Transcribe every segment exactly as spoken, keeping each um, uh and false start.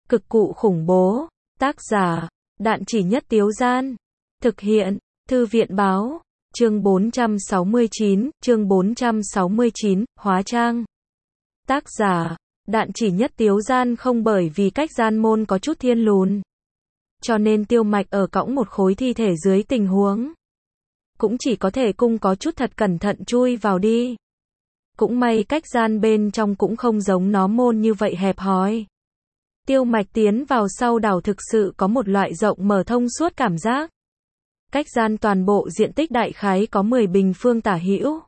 Cực cụ khủng bố. Tác giả, Đạn Chỉ Nhất Tiếu Gian. Thực hiện, Thư viện báo. Chương bốn trăm sáu mươi chín, chương bốn trăm sáu mươi chín, hóa trang. Tác giả, Đạn Chỉ Nhất Tiếu Gian. Không bởi vì cách gian môn có chút thiên lùn, cho nên Tiêu Mạch ở cõng một khối thi thể dưới tình huống, cũng chỉ có thể cung có chút thật cẩn thận chui vào đi. Cũng may cách gian bên trong cũng không giống nó môn như vậy hẹp hòi. Tiêu Mạch tiến vào sau đảo thực sự có một loại rộng mở thông suốt cảm giác. Cách gian toàn bộ diện tích đại khái có mười bình phương tả hữu.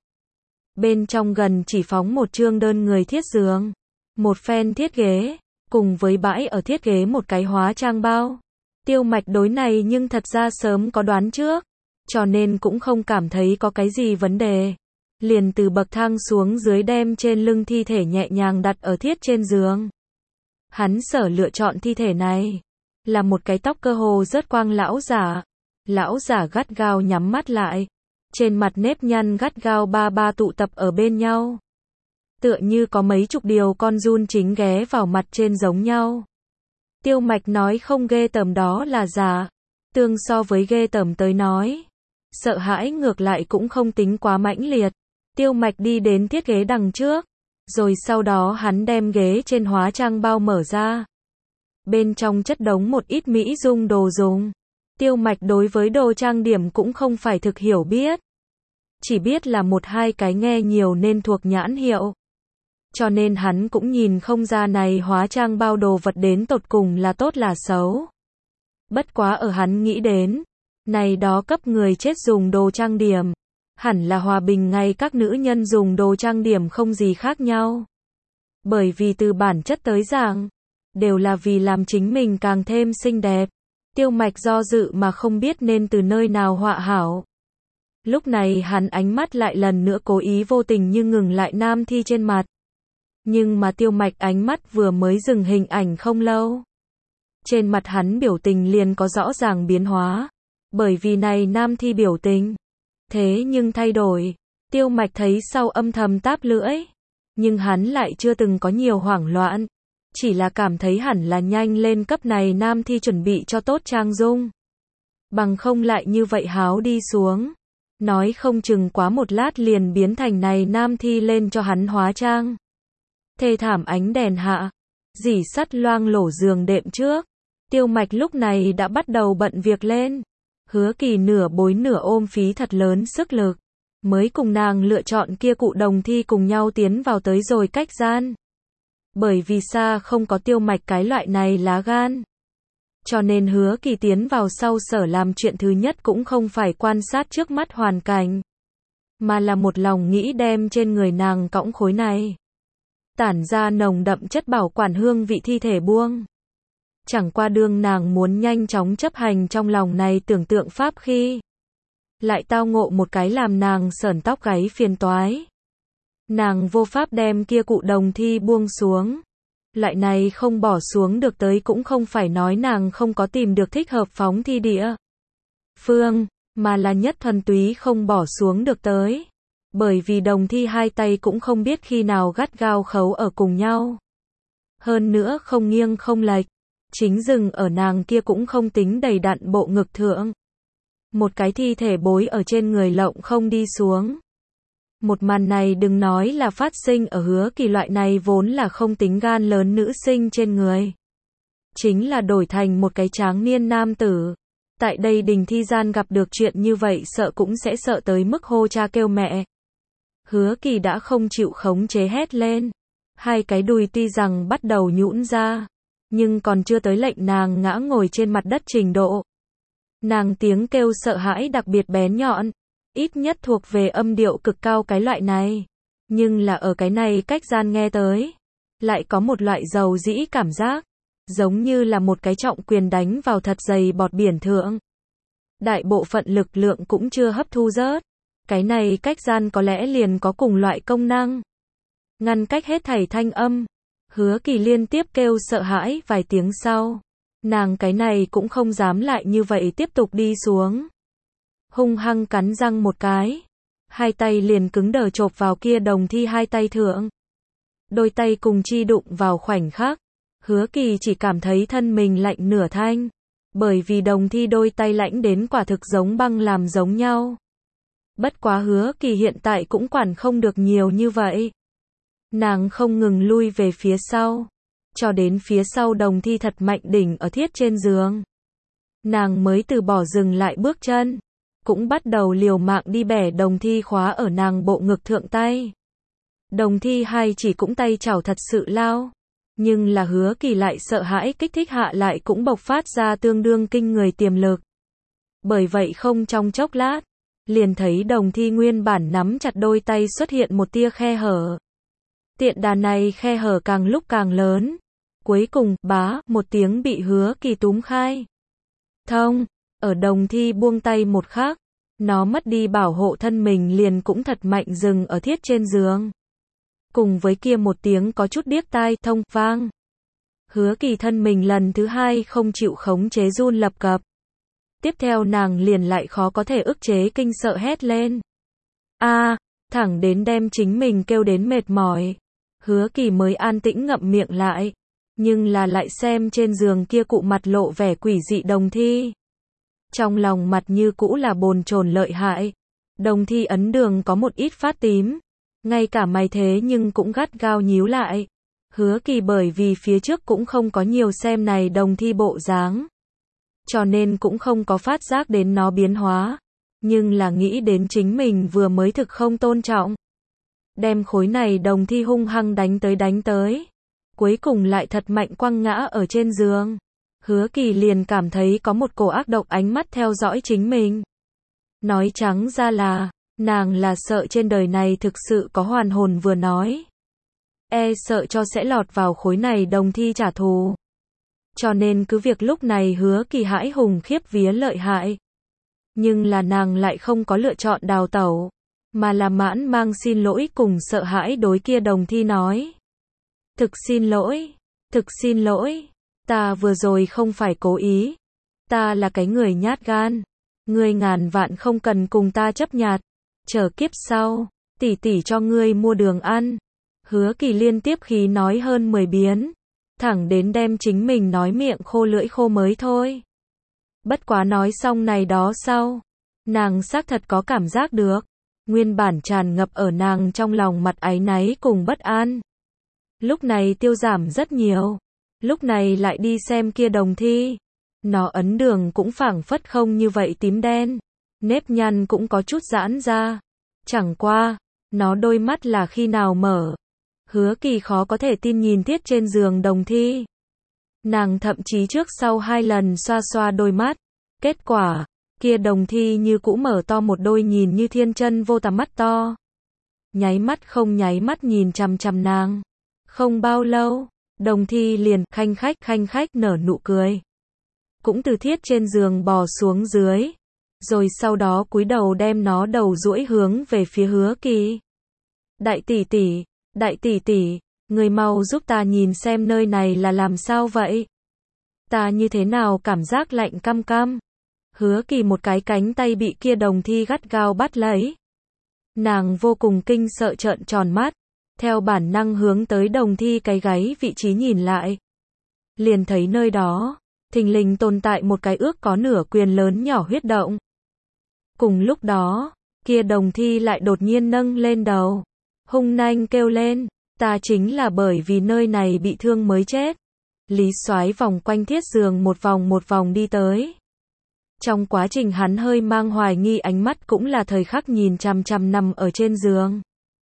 Bên trong gần chỉ phóng một chương đơn người thiết giường, một phen thiết ghế, cùng với bãi ở thiết ghế một cái hóa trang bao. Tiêu Mạch đối này nhưng thật ra sớm có đoán trước, cho nên cũng không cảm thấy có cái gì vấn đề. Liền từ bậc thang xuống dưới đem trên lưng thi thể nhẹ nhàng đặt ở thiết trên giường. Hắn sở lựa chọn thi thể này là một cái tóc cơ hồ rớt quang lão giả. Lão giả gắt gao nhắm mắt lại, trên mặt nếp nhăn gắt gao ba ba tụ tập ở bên nhau, tựa như có mấy chục điều con giun chính ghé vào mặt trên giống nhau. Tiêu Mạch nói không ghê tởm đó là giả, tương so với ghê tởm tới nói, sợ hãi ngược lại cũng không tính quá mãnh liệt. Tiêu Mạch đi đến thiết ghế đằng trước, rồi sau đó hắn đem ghế trên hóa trang bao mở ra. Bên trong chất đống một ít mỹ dung đồ dùng. Tiêu Mạch đối với đồ trang điểm cũng không phải thực hiểu biết, chỉ biết là một hai cái nghe nhiều nên thuộc nhãn hiệu, cho nên hắn cũng nhìn không ra này hóa trang bao đồ vật đến tột cùng là tốt là xấu. Bất quá ở hắn nghĩ đến, này đó cấp người chết dùng đồ trang điểm, hẳn là hòa bình ngay các nữ nhân dùng đồ trang điểm không gì khác nhau. Bởi vì từ bản chất tới giảng, đều là vì làm chính mình càng thêm xinh đẹp. Tiêu Mạch do dự mà không biết nên từ nơi nào họa hảo. Lúc này hắn ánh mắt lại lần nữa cố ý vô tình nhưng ngừng lại nam thi trên mặt. Nhưng mà Tiêu Mạch ánh mắt vừa mới dừng hình ảnh không lâu, trên mặt hắn biểu tình liền có rõ ràng biến hóa. Bởi vì này nam thi biểu tình thế nhưng thay đổi. Tiêu Mạch thấy sau âm thầm táp lưỡi, nhưng hắn lại chưa từng có nhiều hoảng loạn, chỉ là cảm thấy hẳn là nhanh lên cấp này nam thi chuẩn bị cho tốt trang dung, bằng không lại như vậy háo đi xuống, nói không chừng quá một lát liền biến thành này nam thi lên cho hắn hóa trang. Thê thảm ánh đèn hạ, rỉ sắt loang lổ giường đệm trước, Tiêu Mạch lúc này đã bắt đầu bận việc lên. Hứa Kỳ nửa bối nửa ôm phí thật lớn sức lực, mới cùng nàng lựa chọn kia cụ đồng thi cùng nhau tiến vào tới rồi cách gian. Bởi vì xa không có Tiêu Mạch cái loại này lá gan, cho nên Hứa Kỳ tiến vào sau sở làm chuyện thứ nhất cũng không phải quan sát trước mắt hoàn cảnh, mà là một lòng nghĩ đem trên người nàng cõng khối này tản ra nồng đậm chất bảo quản hương vị thi thể buông. Chẳng qua đương nàng muốn nhanh chóng chấp hành trong lòng này tưởng tượng pháp khi, lại tao ngộ một cái làm nàng sởn tóc gáy phiền toái. Nàng vô pháp đem kia cụ đồng thi buông xuống. Loại này không bỏ xuống được tới cũng không phải nói nàng không có tìm được thích hợp phóng thi địa phương, mà là nhất thuần túy không bỏ xuống được tới. Bởi vì đồng thi hai tay cũng không biết khi nào gắt gao khấu ở cùng nhau. Hơn nữa không nghiêng không lệch, chính dừng ở nàng kia cũng không tính đầy đặn bộ ngực thượng. Một cái thi thể bối ở trên người lộng không đi xuống. Một màn này đừng nói là phát sinh ở Hứa Kỳ loại này vốn là không tính gan lớn nữ sinh trên người. Chính là đổi thành một cái tráng niên nam tử. Tại đây đình thi gian gặp được chuyện như vậy sợ cũng sẽ sợ tới mức hô cha kêu mẹ. Hứa Kỳ đã không chịu khống chế hét lên. Hai cái đùi tuy rằng bắt đầu nhũn ra, nhưng còn chưa tới lệnh nàng ngã ngồi trên mặt đất trình độ. Nàng tiếng kêu sợ hãi đặc biệt bén nhọn, ít nhất thuộc về âm điệu cực cao cái loại này. Nhưng là ở cái này cách gian nghe tới, lại có một loại dầu dĩ cảm giác, giống như là một cái trọng quyền đánh vào thật dày bọt biển thượng. Đại bộ phận lực lượng cũng chưa hấp thu rớt. Cái này cách gian có lẽ liền có cùng loại công năng ngăn cách hết thảy thanh âm. Hứa Kỳ liên tiếp kêu sợ hãi vài tiếng sau, nàng cái này cũng không dám lại như vậy tiếp tục đi xuống. Hung hăng cắn răng một cái, hai tay liền cứng đờ chộp vào kia đồng thi hai tay thượng. Đôi tay cùng chi đụng vào khoảnh khắc, Hứa Kỳ chỉ cảm thấy thân mình lạnh nửa thanh, bởi vì đồng thi đôi tay lạnh đến quả thực giống băng làm giống nhau. Bất quá Hứa Kỳ hiện tại cũng quản không được nhiều như vậy. Nàng không ngừng lui về phía sau, cho đến phía sau đồng thi thật mạnh đỉnh ở thiết trên giường. Nàng mới từ bỏ dừng lại bước chân, cũng bắt đầu liều mạng đi bẻ đồng thi khóa ở nàng bộ ngực thượng tay. Đồng thi hai chỉ cũng tay chảo thật sự lao, nhưng là Hứa Kỳ lại sợ hãi kích thích hạ lại cũng bộc phát ra tương đương kinh người tiềm lực. Bởi vậy không trong chốc lát, liền thấy đồng thi nguyên bản nắm chặt đôi tay xuất hiện một tia khe hở. Tiện đà này khe hở càng lúc càng lớn, cuối cùng, bá, một tiếng bị Hứa Kỳ túm khai. Thông, ở đồng thi buông tay một khắc, nó mất đi bảo hộ thân mình liền cũng thật mạnh dừng ở thiết trên giường. Cùng với kia một tiếng có chút điếc tai, thông, vang. Hứa Kỳ thân mình lần thứ hai không chịu khống chế run lập cập. Tiếp theo nàng liền lại khó có thể ức chế kinh sợ hét lên. A, à, thẳng đến đem chính mình kêu đến mệt mỏi. Hứa Kỳ mới an tĩnh ngậm miệng lại, nhưng là lại xem trên giường kia cụ mặt lộ vẻ quỷ dị đồng thi. Trong lòng mặt như cũ là bồn chồn lợi hại. Đồng thi ấn đường có một ít phát tím, ngay cả mày thế nhưng cũng gắt gao nhíu lại. Hứa Kỳ bởi vì phía trước cũng không có nhiều xem này đồng thi bộ dáng, cho nên cũng không có phát giác đến nó biến hóa, nhưng là nghĩ đến chính mình vừa mới thực không tôn trọng. Đem khối này đồng thi hung hăng đánh tới đánh tới, cuối cùng lại thật mạnh quăng ngã ở trên giường. Hứa Kỳ liền cảm thấy có một cổ ác độc ánh mắt theo dõi chính mình. Nói trắng ra là, nàng là sợ trên đời này thực sự có hoàn hồn vừa nói. E sợ cho sẽ lọt vào khối này đồng thi trả thù. Cho nên cứ việc lúc này Hứa Kỳ hãi hùng khiếp vía lợi hại. Nhưng là nàng lại không có lựa chọn đào tẩu, mà là mãn mang xin lỗi cùng sợ hãi đối kia đồng thi nói. Thực xin lỗi, thực xin lỗi, ta vừa rồi không phải cố ý. Ta là cái người nhát gan. Ngươi ngàn vạn không cần cùng ta chấp nhặt. Chờ kiếp sau, tỷ tỷ cho ngươi mua đường ăn. Hứa Kỳ liên tiếp khí nói hơn mười biến, thẳng đến đem chính mình nói miệng khô lưỡi khô mới thôi. Bất quá nói xong này đó sau, nàng xác thật có cảm giác được, nguyên bản tràn ngập ở nàng trong lòng mặt áy náy cùng bất an. Lúc này tiêu giảm rất nhiều, lúc này lại đi xem kia đồng thi, nó ấn đường cũng phảng phất không như vậy tím đen, nếp nhăn cũng có chút giãn ra. Chẳng qua, nó đôi mắt là khi nào mở. Hứa Kỳ khó có thể tin nhìn thiết trên giường đồng thi. Nàng thậm chí trước sau hai lần xoa xoa đôi mắt. Kết quả, kia đồng thi như cũ mở to một đôi nhìn như thiên chân vô tà mắt to. Nháy mắt không nháy mắt nhìn chằm chằm nàng. Không bao lâu, đồng thi liền khanh khách khanh khách nở nụ cười. Cũng từ thiết trên giường bò xuống dưới. Rồi sau đó cúi đầu đem nó đầu duỗi hướng về phía Hứa Kỳ. Đại tỷ tỷ, đại tỷ tỷ, người mau giúp ta nhìn xem nơi này là làm sao vậy? Ta như thế nào cảm giác lạnh căm căm? Hứa Kỳ một cái cánh tay bị kia đồng thi gắt gao bắt lấy. Nàng vô cùng kinh sợ trợn tròn mắt, theo bản năng hướng tới đồng thi cái gáy vị trí nhìn lại. Liền thấy nơi đó, thình lình tồn tại một cái ước có nửa quyền lớn nhỏ huyết động. Cùng lúc đó, kia đồng thi lại đột nhiên nâng lên đầu, hung nanh kêu lên, ta chính là bởi vì nơi này bị thương mới chết. Lý Soái vòng quanh thiết giường một vòng một vòng đi tới. Trong quá trình hắn hơi mang hoài nghi ánh mắt cũng là thời khắc nhìn chằm chằm nằm ở trên giường.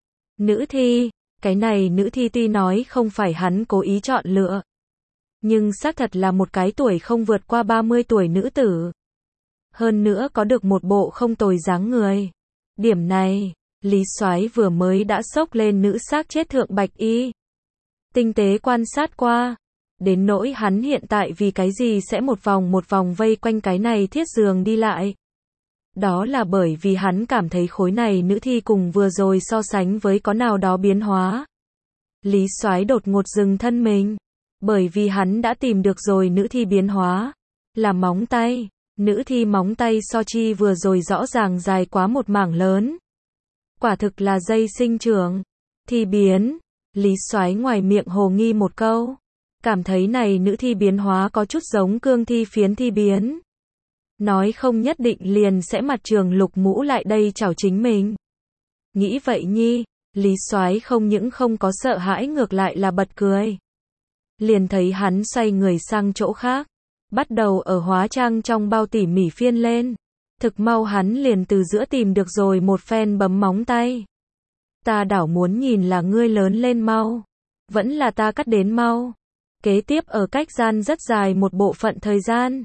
Nữ thi, cái này nữ thi tuy nói không phải hắn cố ý chọn lựa, nhưng xác thật là một cái tuổi không vượt qua ba mươi tuổi nữ tử. Hơn nữa có được một bộ không tồi dáng người. Điểm này, Lý Soái vừa mới đã xốc lên nữ xác chết thượng bạch y. Tinh tế quan sát qua. Đến nỗi hắn hiện tại vì cái gì sẽ một vòng một vòng vây quanh cái này thiết giường đi lại. Đó là bởi vì hắn cảm thấy khối này nữ thi cùng vừa rồi so sánh với có nào đó biến hóa. Lý Soái đột ngột dừng thân mình. Bởi vì hắn đã tìm được rồi nữ thi biến hóa. Là móng tay. Nữ thi móng tay so chi vừa rồi rõ ràng dài quá một mảng lớn. Quả thực là dây sinh trưởng. Thi biến. Lý Soái ngoài miệng hồ nghi một câu. cảm thấy này nữ thi biến hóa có chút giống cương thi phiến thi biến. Nói không nhất định liền sẽ mặt Trường Lục Mũ lại đây chào chính mình. Nghĩ vậy nhi, Lý Soái không những không có sợ hãi ngược lại là bật cười. Liền thấy hắn xoay người sang chỗ khác, bắt đầu ở hóa trang trong bao tỉ mỉ phiên lên. Thực mau hắn liền từ giữa tìm được rồi một phen bấm móng tay. Ta đảo muốn nhìn là ngươi lớn lên mau, vẫn là ta cắt đến mau. Kế tiếp ở cách gian rất dài một bộ phận thời gian,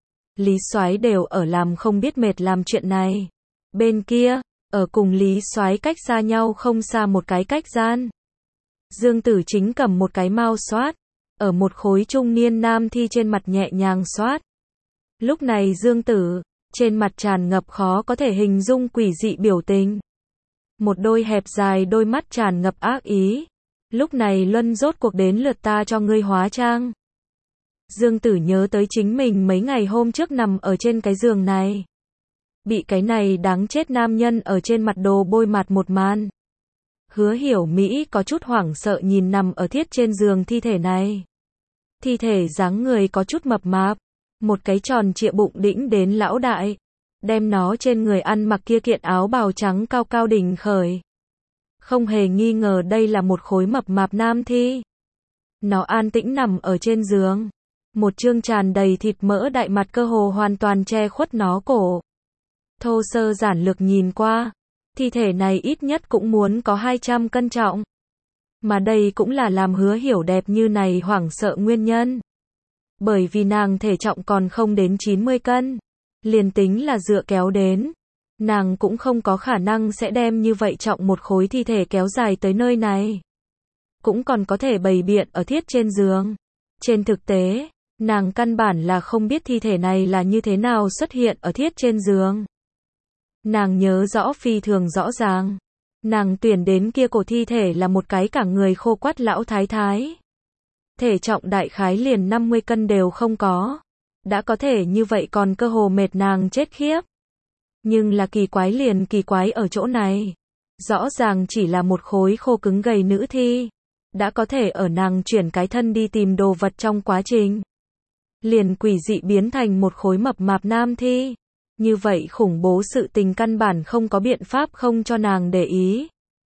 Lý Soái đều ở làm không biết mệt làm chuyện này. Bên kia, ở cùng Lý Soái cách xa nhau không xa một cái cách gian, Dương Tử chính cầm một cái mao xoát, ở một khối trung niên nam thi trên mặt nhẹ nhàng xoát. Lúc này Dương Tử, trên mặt tràn ngập khó có thể hình dung quỷ dị biểu tình. Một đôi hẹp dài đôi mắt tràn ngập ác ý. Lúc này Luân rốt cuộc đến lượt ta cho ngươi hóa trang. Dương Tử nhớ tới chính mình mấy ngày hôm trước nằm ở trên cái giường này. Bị cái này đáng chết nam nhân ở trên mặt đồ bôi mặt một màn. Hứa Hiểu Mỹ có chút hoảng sợ nhìn nằm ở thiết trên giường thi thể này. Thi thể dáng người có chút mập mạp, một cái tròn trịa bụng đĩnh đến lão đại, đem nó trên người ăn mặc kia kiện áo bào trắng cao cao đỉnh khởi. Không hề nghi ngờ đây là một khối mập mạp nam thi. Nó an tĩnh nằm ở trên giường, một trương tràn đầy thịt mỡ đại mặt cơ hồ hoàn toàn che khuất nó cổ. Thô sơ giản lược nhìn qua, thi thể này ít nhất cũng muốn có hai trăm cân trọng. Mà đây cũng là làm Hứa Hiểu đẹp như này hoảng sợ nguyên nhân. Bởi vì nàng thể trọng còn không đến chín mươi cân. Liền tính là dựa kéo đến, nàng cũng không có khả năng sẽ đem như vậy trọng một khối thi thể kéo dài tới nơi này. Cũng còn có thể bày biện ở thiết trên giường. Trên thực tế, nàng căn bản là không biết thi thể này là như thế nào xuất hiện ở thiết trên giường. Nàng nhớ rõ phi thường rõ ràng. Nàng tuyển đến kia cổ thi thể là một cái cả người khô quắt lão thái thái. Thể trọng đại khái liền năm mươi cân đều không có. Đã có thể như vậy còn cơ hồ mệt nàng chết khiếp. Nhưng là kỳ quái liền kỳ quái ở chỗ này. Rõ ràng chỉ là một khối khô cứng gầy nữ thi. Đã có thể ở nàng chuyển cái thân đi tìm đồ vật trong quá trình. Liền quỷ dị biến thành một khối mập mạp nam thi. Như vậy khủng bố sự tình căn bản không có biện pháp không cho nàng để ý.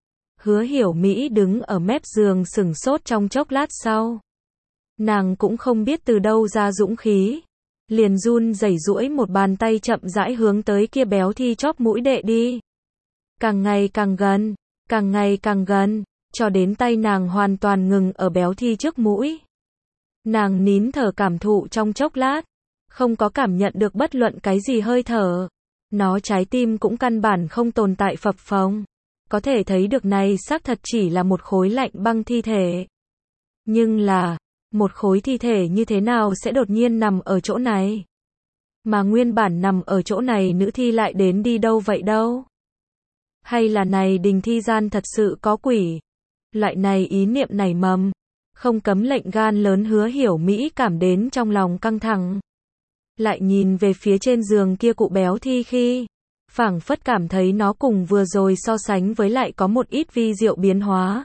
Hứa Hiểu Mỹ đứng ở mép giường sửng sốt trong chốc lát sau. Nàng cũng không biết từ đâu ra dũng khí. Liền run rẩy duỗi một bàn tay chậm rãi hướng tới kia béo thi chóp mũi đệ đi. Càng ngày càng gần, càng ngày càng gần, cho đến tay nàng hoàn toàn ngừng ở béo thi trước mũi. Nàng nín thở cảm thụ trong chốc lát, không có cảm nhận được bất luận cái gì hơi thở. Nó trái tim cũng căn bản không tồn tại phập phồng. Có thể thấy được này xác thật chỉ là một khối lạnh băng thi thể. Nhưng là, một khối thi thể như thế nào sẽ đột nhiên nằm ở chỗ này? Mà nguyên bản nằm ở chỗ này nữ thi lại đến đi đâu vậy đâu? Hay là này đình thi gian thật sự có quỷ? Loại này ý niệm nảy mầm, không cấm lệnh gan lớn Hứa Hiểu Mỹ cảm đến trong lòng căng thẳng. Lại nhìn về phía trên giường kia cụ béo thi khi, phảng phất cảm thấy nó cùng vừa rồi so sánh với lại có một ít vi diệu biến hóa.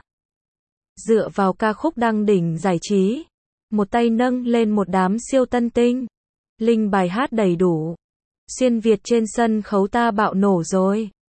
Dựa vào ca khúc đăng đỉnh giải trí, một tay nâng lên một đám siêu tân tinh, linh bài hát đầy đủ. Xuyên Việt trên sân khấu ta bạo nổ rồi.